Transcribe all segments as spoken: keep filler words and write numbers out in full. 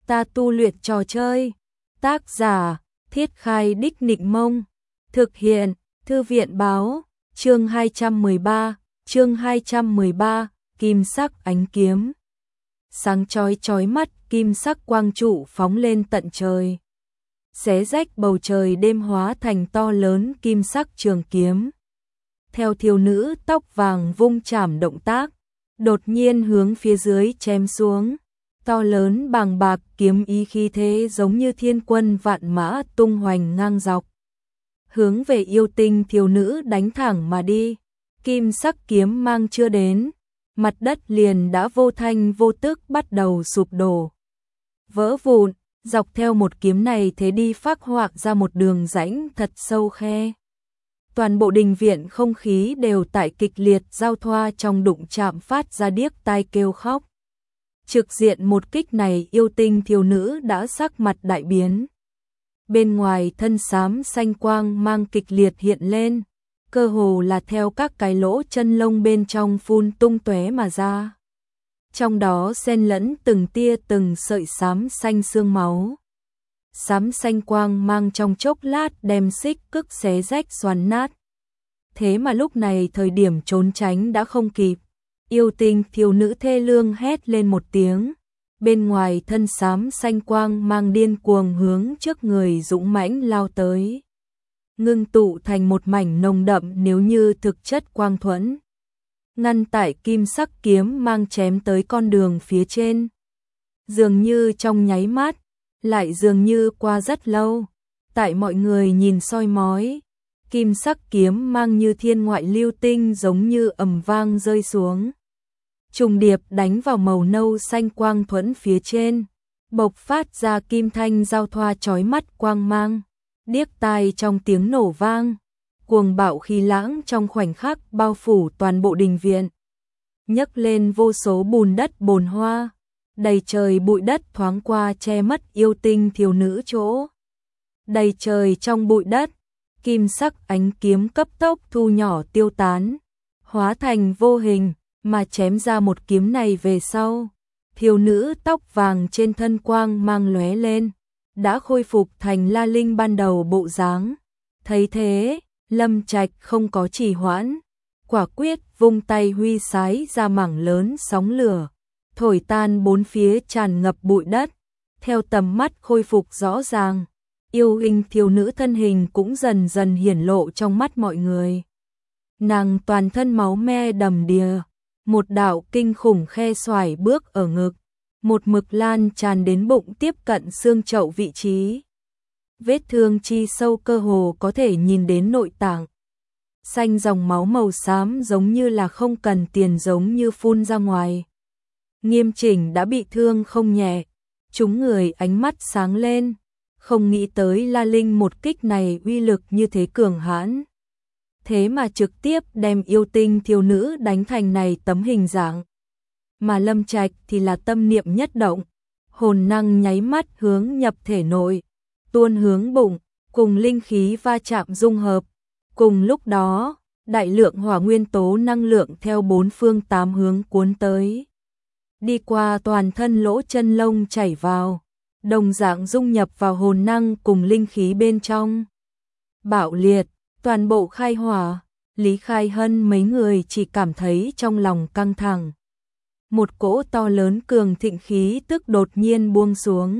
ta tu luyện trò chơi. Tác giả, Thiết Khai Đích Nịnh Mông. Thực hiện, Thư viện báo, chương hai trăm mười ba, chương hai trăm mười ba, kim sắc ánh kiếm. Sáng chói chói mắt, kim sắc quang trụ phóng lên tận trời. Xé rách bầu trời đêm hóa thành to lớn kim sắc trường kiếm. Theo thiếu nữ tóc vàng vung chảm động tác, đột nhiên hướng phía dưới chém xuống. To lớn bàng bạc kiếm ý khí thế giống như thiên quân vạn mã tung hoành ngang dọc. Hướng về yêu tinh thiếu nữ đánh thẳng mà đi. Kim sắc kiếm mang chưa đến, mặt đất liền đã vô thanh vô tức bắt đầu sụp đổ. Vỡ vụn, dọc theo một kiếm này thế đi phác họa ra một đường rãnh thật sâu khe. Toàn bộ đình viện không khí đều tại kịch liệt giao thoa trong đụng chạm phát ra điếc tai kêu khóc. Trực diện một kích này yêu tinh thiếu nữ đã sắc mặt đại biến. Bên ngoài thân xám xanh quang mang kịch liệt hiện lên, cơ hồ là theo các cái lỗ chân lông bên trong phun tung tóe mà ra. Trong đó xen lẫn từng tia từng sợi xám xanh xương máu. Xám xanh quang mang trong chốc lát đem xích cức xé rách xoắn nát. Thế mà lúc này thời điểm trốn tránh đã không kịp. Yêu tinh thiếu nữ thê lương hét lên một tiếng. Bên ngoài thân xám xanh quang mang điên cuồng hướng trước người dũng mãnh lao tới. Ngưng tụ thành một mảnh nồng đậm nếu như thực chất quang thuẫn. Ngăn tại kim sắc kiếm mang chém tới con đường phía trên. Dường như trong nháy mắt, lại dường như qua rất lâu. Tại mọi người nhìn soi mói, kim sắc kiếm mang như thiên ngoại lưu tinh giống như ầm vang rơi xuống. Trùng điệp đánh vào màu nâu xanh quang thuẫn phía trên, bộc phát ra kim thanh giao thoa chói mắt quang mang, điếc tai trong tiếng nổ vang, cuồng bạo khí lãng trong khoảnh khắc bao phủ toàn bộ đình viện. Nhấc lên vô số bùn đất bồn hoa, đầy trời bụi đất thoáng qua che mất yêu tinh thiếu nữ chỗ. Đầy trời trong bụi đất, kim sắc ánh kiếm cấp tốc thu nhỏ tiêu tán, hóa thành vô hình. Mà chém ra một kiếm này về sau, thiếu nữ tóc vàng trên thân quang mang lóe lên, đã khôi phục thành La Linh ban đầu bộ dáng. Thấy thế, Lâm Trạch không có trì hoãn, quả quyết vung tay huy sái ra mảng lớn sóng lửa, thổi tan bốn phía tràn ngập bụi đất. Theo tầm mắt khôi phục rõ ràng, yêu hình thiếu nữ thân hình cũng dần dần hiển lộ trong mắt mọi người. Nàng toàn thân máu me đầm đìa. Một đạo kinh khủng khe xoải bước ở ngực, một mực lan tràn đến bụng tiếp cận xương chậu vị trí. Vết thương chi sâu cơ hồ có thể nhìn đến nội tạng. Xanh dòng máu màu xám giống như là không cần tiền giống như phun ra ngoài. Nghiêm Chỉnh đã bị thương không nhẹ, chúng người ánh mắt sáng lên, không nghĩ tới La Linh một kích này uy lực như thế cường hãn. Thế mà trực tiếp đem yêu tinh thiếu nữ đánh thành này tấm hình dạng. Mà Lâm Trạch thì là tâm niệm nhất động, hồn năng nháy mắt hướng nhập thể nội, tuôn hướng bụng, cùng linh khí va chạm dung hợp. Cùng lúc đó, đại lượng hỏa nguyên tố năng lượng theo bốn phương tám hướng cuốn tới. Đi qua toàn thân lỗ chân lông chảy vào, đồng dạng dung nhập vào hồn năng cùng linh khí bên trong. Bạo liệt. Toàn bộ khai hỏa, Lý Khai Hân mấy người chỉ cảm thấy trong lòng căng thẳng. Một cỗ to lớn cường thịnh khí tức đột nhiên buông xuống.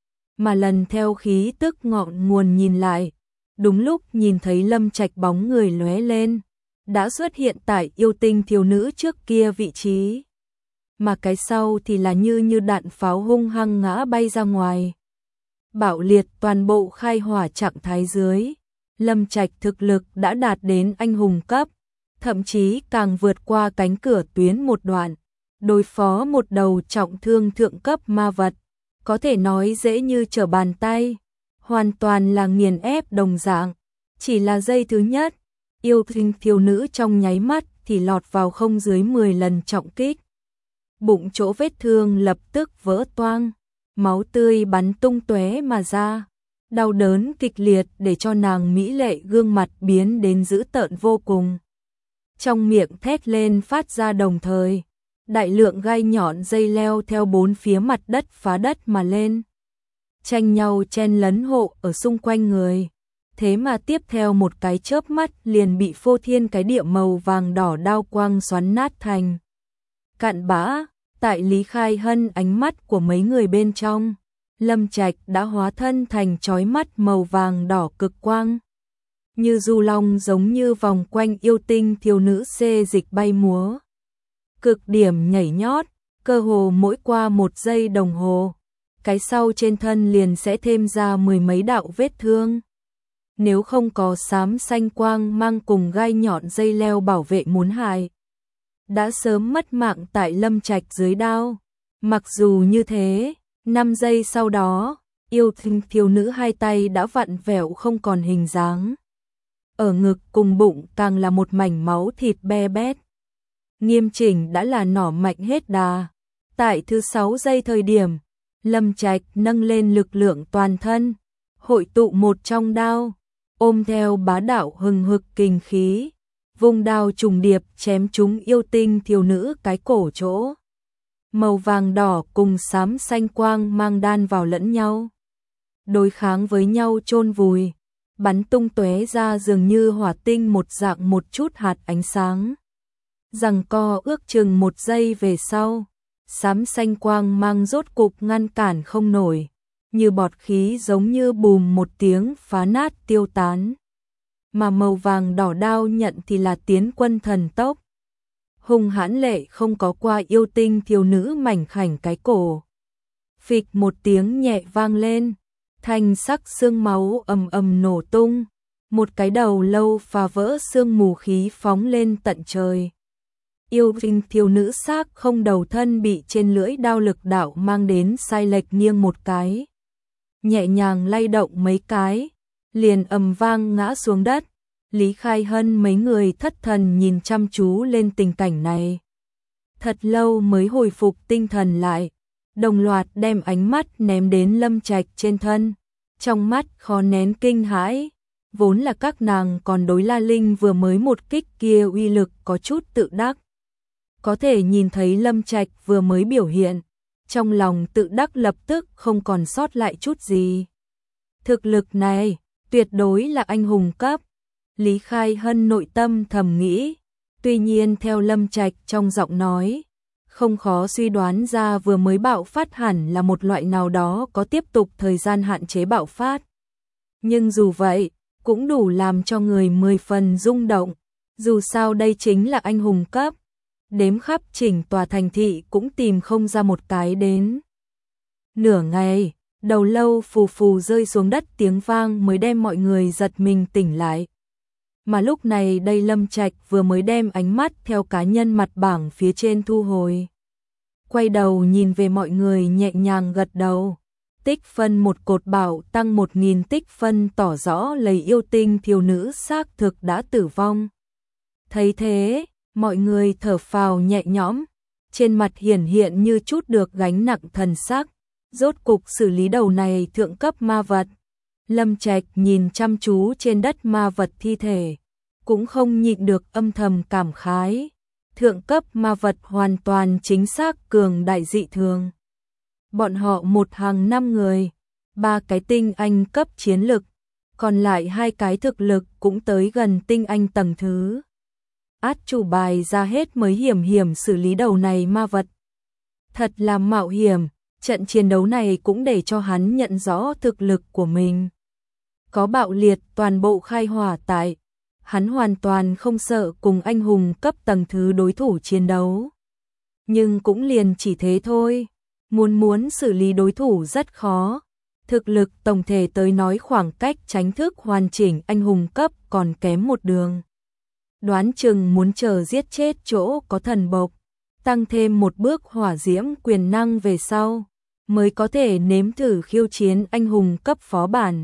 Mà lần theo khí tức ngọn nguồn nhìn lại, đúng lúc nhìn thấy Lâm Trạch bóng người lóe lên, đã xuất hiện tại yêu tinh thiếu nữ trước kia vị trí. Mà cái sau thì là như như đạn pháo hung hăng ngã bay ra ngoài. Bạo liệt toàn bộ khai hỏa trạng thái dưới. Lâm Trạch thực lực đã đạt đến anh hùng cấp, thậm chí càng vượt qua cánh cửa tuyến một đoạn, đối phó một đầu trọng thương thượng cấp ma vật, có thể nói dễ như trở bàn tay, hoàn toàn là nghiền ép đồng dạng. Chỉ là giây thứ nhất, yêu tinh thiếu nữ trong nháy mắt thì lọt vào không dưới mười lần trọng kích. Bụng chỗ vết thương lập tức vỡ toang, máu tươi bắn tung tóe mà ra. Đau đớn kịch liệt để cho nàng mỹ lệ gương mặt biến đến dữ tợn vô cùng. Trong miệng thét lên phát ra đồng thời, đại lượng gai nhọn dây leo theo bốn phía mặt đất phá đất mà lên. tranh nhau chen lấn hộ ở xung quanh người. Thế mà tiếp theo một cái chớp mắt liền bị phô thiên cái địa màu vàng đỏ đao quang xoắn nát thành cặn bã. Tại Lý Khai Hân ánh mắt của mấy người bên trong, Lâm Trạch đã hóa thân thành chói mắt màu vàng đỏ cực quang. Như du long giống như vòng quanh yêu tinh thiếu nữ xê dịch bay múa. Cực điểm nhảy nhót, cơ hồ mỗi qua một giây đồng hồ, cái sau trên thân liền sẽ thêm ra mười mấy đạo vết thương. Nếu không có xám xanh quang mang cùng gai nhọn dây leo bảo vệ muốn hại, đã sớm mất mạng tại Lâm Trạch dưới đao. Mặc dù như thế, năm giây sau đó, yêu tinh thiếu nữ hai tay đã vặn vẹo không còn hình dáng. Ở ngực cùng bụng càng là một mảnh máu thịt be bét. Nghiêm chỉnh đã là nỏ mạnh hết đà. Tại thứ sáu giây thời điểm, Lâm Trạch nâng lên lực lượng toàn thân, hội tụ một trong đao, ôm theo bá đạo hừng hực kình khí, vùng đao trùng điệp chém trúng yêu tinh thiếu nữ cái cổ chỗ. Màu vàng đỏ cùng xám xanh quang mang đan vào lẫn nhau, đối kháng với nhau chôn vùi, bắn tung tóe ra dường như hỏa tinh một dạng một chút hạt ánh sáng. Giằng co ước chừng một giây về sau, xám xanh quang mang rốt cục ngăn cản không nổi, như bọt khí giống như bùm một tiếng phá nát tiêu tán. Mà màu vàng đỏ đao nhận thì là tiến quân thần tốc. Hùng hãn lệ không có qua yêu tinh thiếu nữ mảnh khảnh cái cổ. Phịch một tiếng nhẹ vang lên, thanh sắc xương máu ầm ầm nổ tung, một cái đầu lâu phá vỡ sương mù khí phóng lên tận trời. Yêu tinh thiếu nữ xác không đầu thân bị trên lưỡi đao lực đạo mang đến sai lệch nghiêng một cái. Nhẹ nhàng lay động mấy cái, liền ầm vang ngã xuống đất. Lý Khai Hân mấy người thất thần nhìn chăm chú lên tình cảnh này. Thật lâu mới hồi phục tinh thần lại, đồng loạt đem ánh mắt ném đến Lâm Trạch trên thân. Trong mắt khó nén kinh hãi, vốn là các nàng còn đối La Linh vừa mới một kích kia uy lực có chút tự đắc. Có thể nhìn thấy Lâm Trạch vừa mới biểu hiện, trong lòng tự đắc lập tức không còn sót lại chút gì. Thực lực này, tuyệt đối là anh hùng cấp. Lý Khai Hân nội tâm thầm nghĩ, tuy nhiên theo Lâm Trạch trong giọng nói, không khó suy đoán ra vừa mới bạo phát hẳn là một loại nào đó có tiếp tục thời gian hạn chế bạo phát. Nhưng dù vậy, cũng đủ làm cho người mười phần rung động, dù sao đây chính là anh hùng cấp. Đếm khắp chỉnh tòa thành thị cũng tìm không ra một cái đến. Nửa ngày, đầu lâu phù phù rơi xuống đất tiếng vang mới đem mọi người giật mình tỉnh lại. Mà lúc này đây Lâm Trạch vừa mới đem ánh mắt theo cá nhân mặt bảng phía trên thu hồi. Quay đầu nhìn về mọi người nhẹ nhàng gật đầu. Tích phân một cột bảo tăng một nghìn tích phân tỏ rõ lấy yêu tinh thiếu nữ xác thực đã tử vong. Thấy thế, mọi người thở phào nhẹ nhõm, trên mặt hiển hiện như chút được gánh nặng thần sắc, rốt cục xử lý đầu này thượng cấp ma vật. Lâm Trạch nhìn chăm chú trên đất ma vật thi thể, cũng không nhịn được âm thầm cảm khái. Thượng cấp ma vật hoàn toàn chính xác cường đại dị thường. Bọn họ một hàng năm người, ba cái tinh anh cấp chiến lực, còn lại hai cái thực lực cũng tới gần tinh anh tầng thứ. Át chủ bài ra hết mới hiểm hiểm xử lý đầu này ma vật. Thật là mạo hiểm, trận chiến đấu này cũng để cho hắn nhận rõ thực lực của mình. Có bạo liệt toàn bộ khai hỏa tại, hắn hoàn toàn không sợ cùng anh hùng cấp tầng thứ đối thủ chiến đấu. Nhưng cũng liền chỉ thế thôi, muốn muốn xử lý đối thủ rất khó. Thực lực tổng thể tới nói khoảng cách tránh thức hoàn chỉnh anh hùng cấp còn kém một đường. Đoán chừng muốn chờ giết chết chỗ có thần bộc, tăng thêm một bước hỏa diễm quyền năng về sau, mới có thể nếm thử khiêu chiến anh hùng cấp phó bản.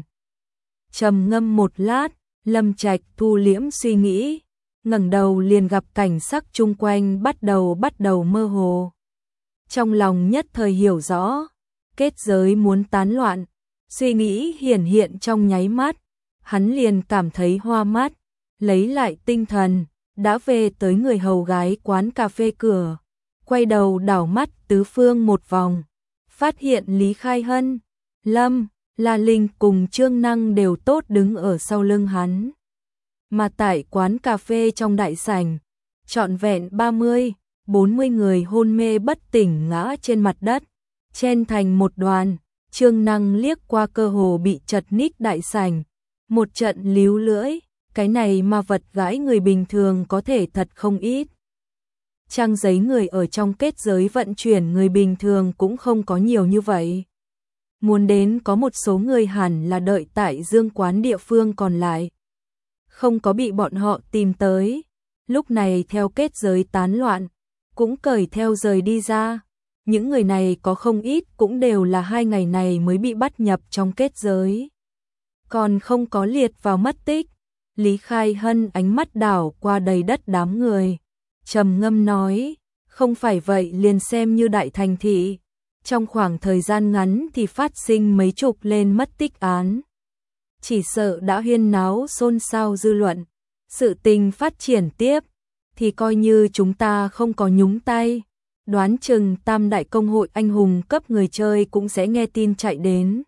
Trầm ngâm một lát, Lâm Trạch thu liễm suy nghĩ, ngẩng đầu liền gặp cảnh sắc chung quanh bắt đầu bắt đầu mơ hồ. Trong lòng nhất thời hiểu rõ, kết giới muốn tán loạn, suy nghĩ hiển hiện trong nháy mắt, hắn liền cảm thấy hoa mắt, lấy lại tinh thần, đã về tới người hầu gái quán cà phê cửa, quay đầu đảo mắt tứ phương một vòng, phát hiện Lý Khai Hân, Lâm, La Linh cùng Trương Năng đều tốt đứng ở sau lưng hắn. Mà tại quán cà phê trong đại sảnh, trọn vẹn ba mươi, bốn mươi người hôn mê bất tỉnh ngã trên mặt đất, chen thành một đoàn. Trương Năng liếc qua cơ hồ bị chật ních đại sảnh, một trận líu lưỡi, cái này ma vật gãi người bình thường có thể thật không ít. Trang giấy người ở trong kết giới vận chuyển người bình thường cũng không có nhiều như vậy. Muốn đến có một số người hẳn là đợi tại dương quán địa phương còn lại. Không có bị bọn họ tìm tới. Lúc này theo kết giới tán loạn, cũng cởi theo rời đi ra. Những người này có không ít cũng đều là hai ngày này mới bị bắt nhập trong kết giới. Còn không có liệt vào mất tích. Lý Khai Hân ánh mắt đảo qua đầy đất đám người. Trầm ngâm nói, không phải vậy liền xem như đại thành thị. Trong khoảng thời gian ngắn thì phát sinh mấy chục lên mất tích án. Chỉ sợ đã huyên náo xôn xao dư luận. Sự tình phát triển tiếp, thì coi như chúng ta không có nhúng tay. Đoán chừng tam đại công hội anh hùng cấp người chơi cũng sẽ nghe tin chạy đến.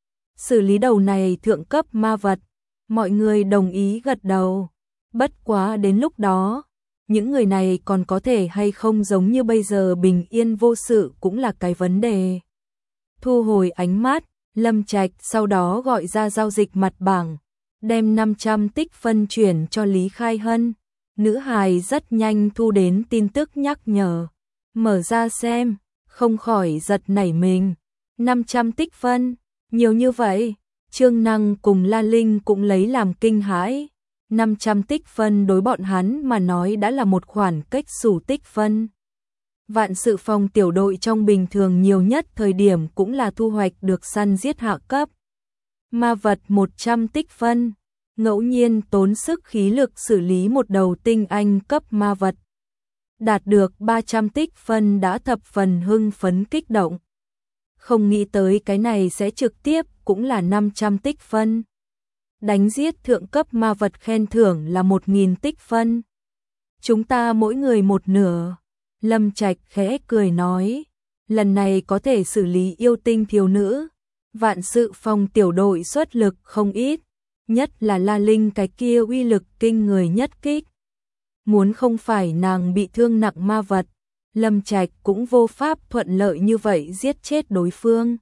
Xử lý đầu này thượng cấp ma vật, mọi người đồng ý gật đầu. Bất quá đến lúc đó, những người này còn có thể hay không giống như bây giờ bình yên vô sự cũng là cái vấn đề. Thu hồi ánh mắt, Lâm Trạch sau đó gọi ra giao dịch mặt bảng, đem năm trăm tích phân chuyển cho Lý Khai Hân. Nữ hài rất nhanh thu đến tin tức nhắc nhở. Mở ra xem, không khỏi giật nảy mình. năm trăm tích phân, nhiều như vậy. Trương Năng cùng La Linh cũng lấy làm kinh hãi. năm trăm tích phân đối bọn hắn mà nói đã là một khoản cách xù tích phân. Vạn sự phòng tiểu đội trong bình thường nhiều nhất thời điểm cũng là thu hoạch được săn giết hạ cấp. Ma vật một trăm tích phân, ngẫu nhiên tốn sức khí lực xử lý một đầu tinh anh cấp ma vật. Đạt được ba trăm tích phân đã thập phần hưng phấn kích động. Không nghĩ tới cái này sẽ trực tiếp cũng là năm trăm tích phân. Đánh giết thượng cấp ma vật khen thưởng là một nghìn tích phân. Chúng ta mỗi người một nửa. Lâm Trạch khẽ cười nói, lần này có thể xử lý yêu tinh thiếu nữ. Vạn sự phòng tiểu đội xuất lực không ít, nhất là La Linh cái kia uy lực kinh người nhất kích. Muốn không phải nàng bị thương nặng ma vật, Lâm Trạch cũng vô pháp thuận lợi như vậy giết chết đối phương.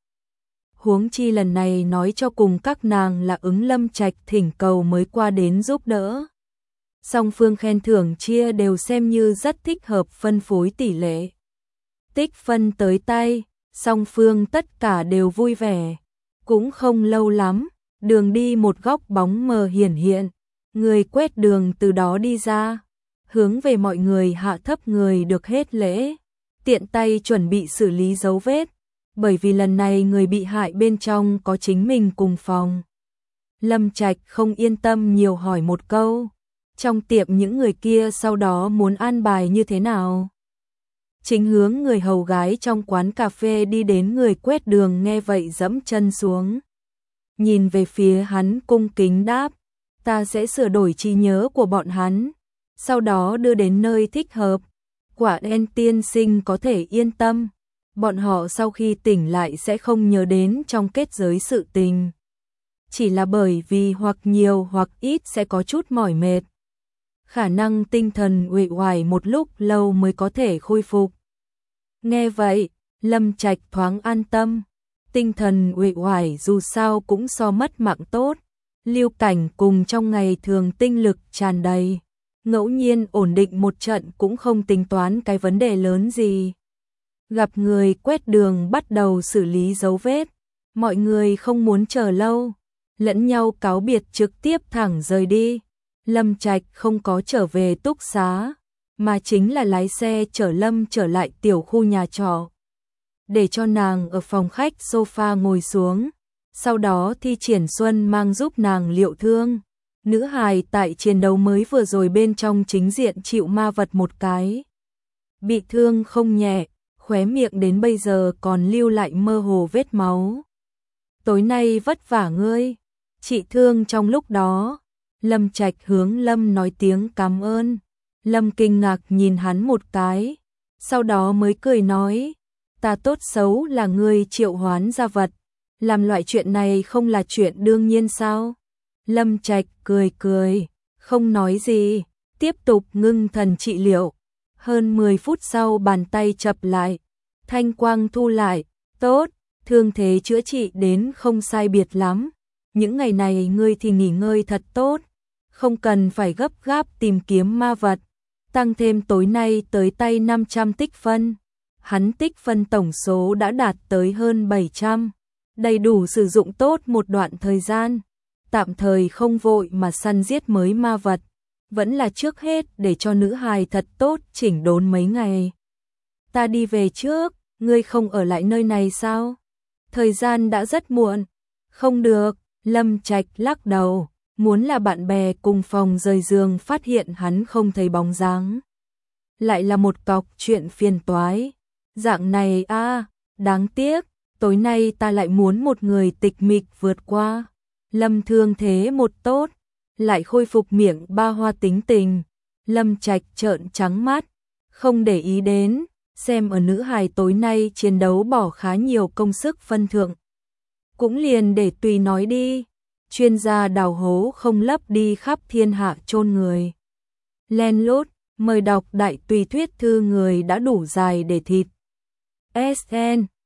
Huống chi lần này nói cho cùng các nàng là ứng Lâm Trạch thỉnh cầu mới qua đến giúp đỡ. Song phương khen thưởng chia đều xem như rất thích hợp phân phối tỷ lệ. Tích phân tới tay, song phương tất cả đều vui vẻ. Cũng không lâu lắm, đường đi một góc bóng mờ hiển hiện. Người quét đường từ đó đi ra, hướng về mọi người hạ thấp người được hết lễ. Tiện tay chuẩn bị xử lý dấu vết. Bởi vì lần này người bị hại bên trong có chính mình cùng phòng. Lâm Trạch không yên tâm nhiều hỏi một câu. Trong tiệm những người kia sau đó muốn an bài như thế nào? Chính hướng người hầu gái trong quán cà phê đi đến người quét đường nghe vậy dẫm chân xuống. Nhìn về phía hắn cung kính đáp, ta sẽ sửa đổi trí nhớ của bọn hắn, sau đó đưa đến nơi thích hợp. Quả đen tiên sinh có thể yên tâm, bọn họ sau khi tỉnh lại sẽ không nhớ đến trong kết giới sự tình. Chỉ là bởi vì hoặc nhiều hoặc ít sẽ có chút mỏi mệt. Khả năng tinh thần uể oải một lúc lâu mới có thể khôi phục. Nghe vậy, Lâm Trạch thoáng an tâm. Tinh thần uể oải dù sao cũng so mất mạng tốt. Lưu Cảnh cùng trong ngày thường tinh lực tràn đầy. Ngẫu nhiên ổn định một trận cũng không tính toán cái vấn đề lớn gì. Gặp người quét đường bắt đầu xử lý dấu vết. Mọi người không muốn chờ lâu. Lẫn nhau cáo biệt trực tiếp thẳng rời đi. Lâm Trạch không có trở về túc xá, mà chính là lái xe chở Lâm trở lại tiểu khu nhà trọ. Để cho nàng ở phòng khách sofa ngồi xuống, sau đó Thi Triển Xuân mang giúp nàng liệu thương. Nữ hài tại chiến đấu mới vừa rồi bên trong chính diện chịu ma vật một cái. Bị thương không nhẹ, khóe miệng đến bây giờ còn lưu lại mơ hồ vết máu. Tối nay vất vả ngươi, trị thương trong lúc đó. Lâm Trạch hướng Lâm nói tiếng cảm ơn. Lâm kinh ngạc nhìn hắn một cái, sau đó mới cười nói, ta tốt xấu là ngươi triệu hoán ra vật, Làm loại chuyện này không là chuyện đương nhiên sao? Lâm Trạch cười cười, không nói gì, tiếp tục ngưng thần trị liệu. Hơn mười phút sau bàn tay chập lại, thanh quang thu lại, tốt, thương thế chữa trị đến không sai biệt lắm. Những ngày này ngươi thì nghỉ ngơi thật tốt, không cần phải gấp gáp tìm kiếm ma vật. Tăng thêm tối nay tới tay năm trăm tích phân. Hắn tích phân tổng số đã đạt tới hơn bảy trăm, đầy đủ sử dụng tốt một đoạn thời gian. Tạm thời không vội mà săn giết mới ma vật, vẫn là trước hết để cho nữ hài thật tốt chỉnh đốn mấy ngày. Ta đi về trước, ngươi không ở lại nơi này sao? Thời gian đã rất muộn. Không được, Lâm Trạch lắc đầu, muốn là bạn bè cùng phòng rời giường phát hiện hắn không thấy bóng dáng. Lại là một cọc chuyện phiền toái. Dạng này a, à, đáng tiếc, tối nay ta lại muốn một người tịch mịch vượt qua. Lâm thương thế một tốt, lại khôi phục miệng ba hoa tính tình. Lâm Trạch trợn trắng mắt, không để ý đến, xem ở nữ hài tối nay chiến đấu bỏ khá nhiều công sức phân thượng. Cũng liền để tùy nói đi, chuyên gia đào hố không lấp đi khắp thiên hạ chôn người. Len lút, mời đọc đại tùy thuyết thư người đã đủ dài để thịt. ét en